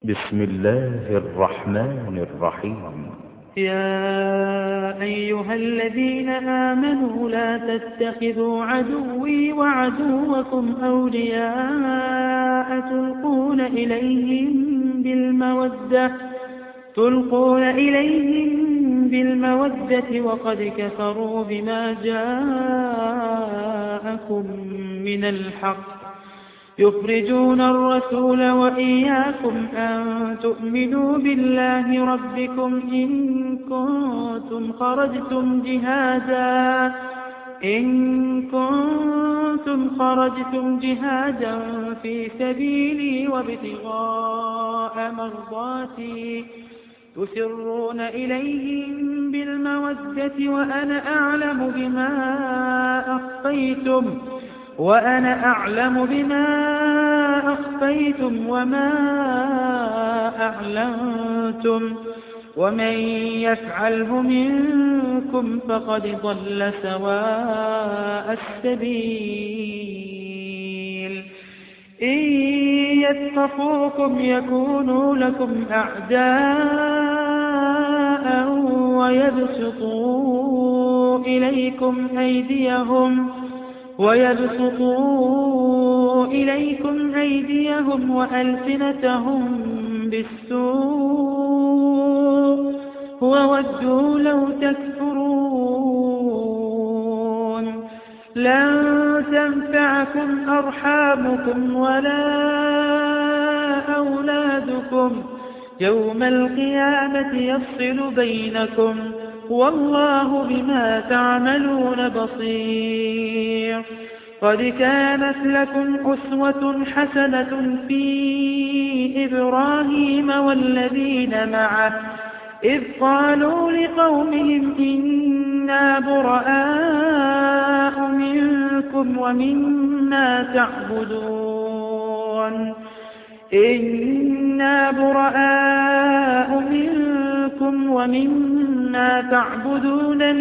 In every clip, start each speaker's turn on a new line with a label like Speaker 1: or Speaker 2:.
Speaker 1: بسم الله الرحمن الرحيم.
Speaker 2: يا أيها الذين آمنوا لا تتخذوا عدوي وعدوكم أولياء تلقون إليهم بالمودة وقد كفروا بما جاءكم من الحق يخرجون الرسول وإياكم أن تؤمنوا بالله ربكم إن كنتم خرجتم جهادا في سبيلي وابتغاء مرضاتي تسرون إليهم بالمودة وأنا أعلم بما أخفيتم وما أعلنتم ومن يفعله منكم فقد ضل سواء السبيل إن يثقفوكم يكونوا لكم أعداء ويبسطوا إليكم أيديهم وألسنتهم بالسوء وودوا لو تكفرون لن تنفعكم أرحامكم ولا أولادكم يوم القيامة يفصل بينكم والله بما تعملون بصير قد كانت لكم أسوة حسنة في إبراهيم والذين معه إذ قالوا لقومهم إنا براء منكم ومما تعبدون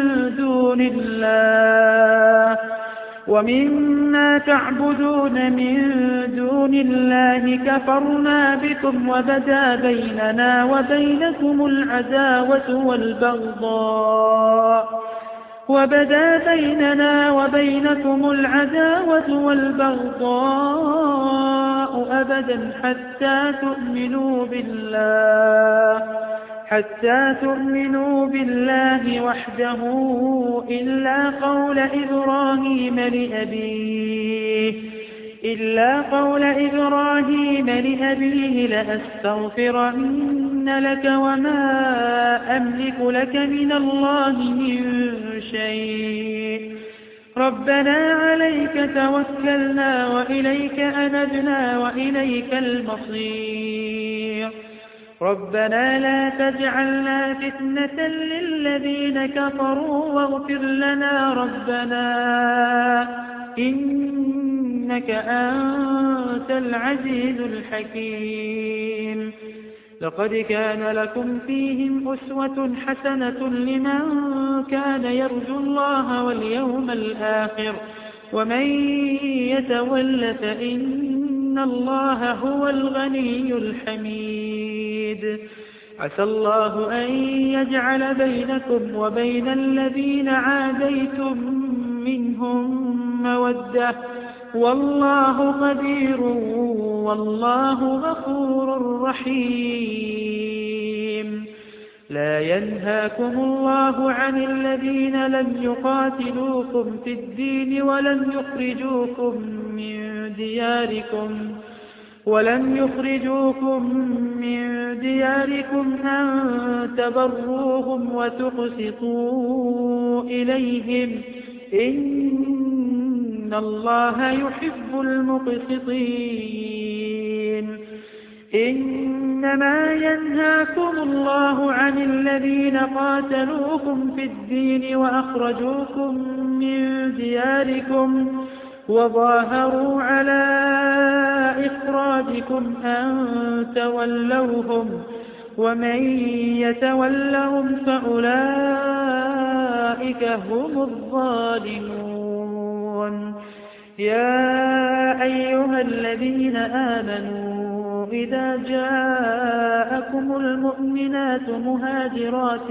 Speaker 2: من دون الله كفرنا بكم وبدا بيننا وبينكم العداوة والبغضاء أبدا حتى تؤمنوا بالله وحده إلا قول إبراهيم لأبيه لأستغفرن لك وما أملك لك من الله من شيء ربنا عليك توكلنا وإليك أنبنا وإليك المصير ربنا لا تجعلنا فتنة للذين كفروا واغفر لنا ربنا إنك أنت العزيز الحكيم لقد كان لكم فيهم أسوة حسنة لمن كان يرجو الله واليوم الآخر ومن يتول فإن الله هو الغني الحميد عسى الله أن يجعل بينكم وبين الذين عاديتم منهم مودة والله قدير والله غفور رحيم لا ينهاكم الله عن الذين لم يقاتلوكم في الدين ولم يخرجوكم من دياركم أن تبروهم وتقسطوا إليهم إن الله يحب المقسطين إنما ينهاكم الله عن الذين قاتلوكم في الدين وأخرجوكم من دياركم وظاهروا على إخراجكم أن تولوهم ومن يتولهم فأولئك هم الظالمون يا أيها الذين آمنوا إذا جاءكم المؤمنات مهاجرات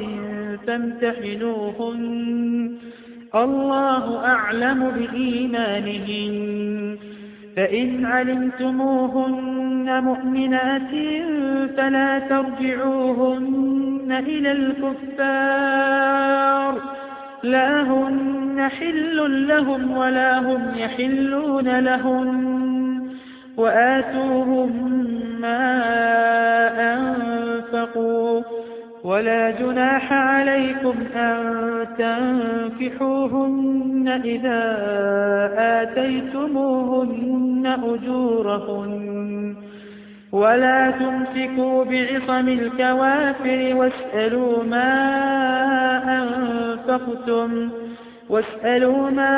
Speaker 2: فامتحنوهن الله أعلم بإيمانهن فإن علمتموهن مؤمنات فلا ترجعوهن إلى الكفار لا هن حل لهم ولا هم يحلون لهم وآتوهم ما أنفقوا ولا جناح عليكم أن تنكحوهن إذا آتيتموهن أجورهن ولا تمسكوا بعصم الكوافر واسألوا ما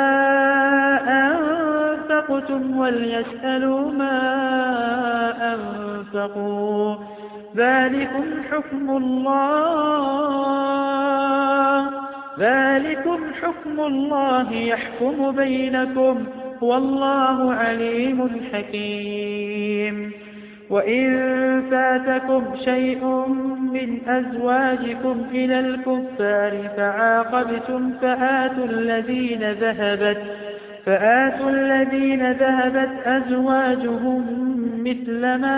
Speaker 2: أنفقتم وليسألوا ما أنفقوا ذلكم حكم الله يحكم بينكم والله عليم حكيم وإن فاتكم شيء من أزواجكم إلى الكفار فعاقبتم فآتوا الذين ذهبت أزواجهم مثل ما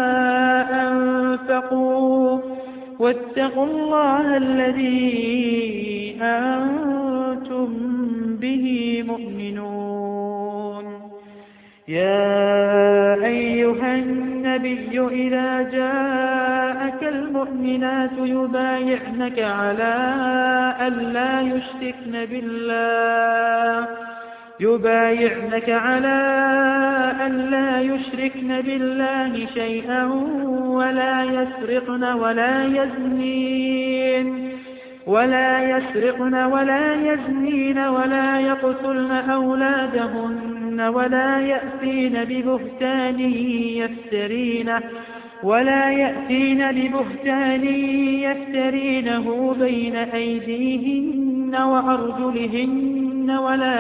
Speaker 2: أنفقوا واتقوا الله الذي أنتم به مؤمنون يا أيها النبي إذا جاءك المؤمنات يبايعنك على أن لا يشركن بالله شيئا ولا يسرقن ولا يزنين ولا يقتلن أولادهن ولا يأتين ببهتان يفترينه بين أيديهن وأرجلهن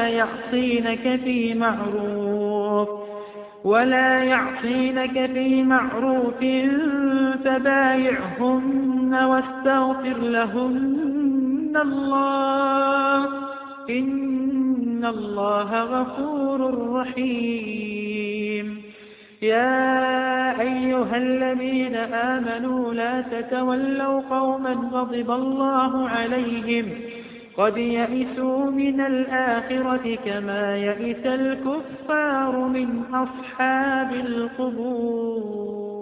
Speaker 2: ولا يعصينك في معروف فبايعهن واستغفر لهن الله إن الله غفور رحيم يا أيها الذين آمنوا لا تتولوا قوما غضب الله عليهم قد يئسوا من الآخرة كما يئس الكفار من أصحاب القبور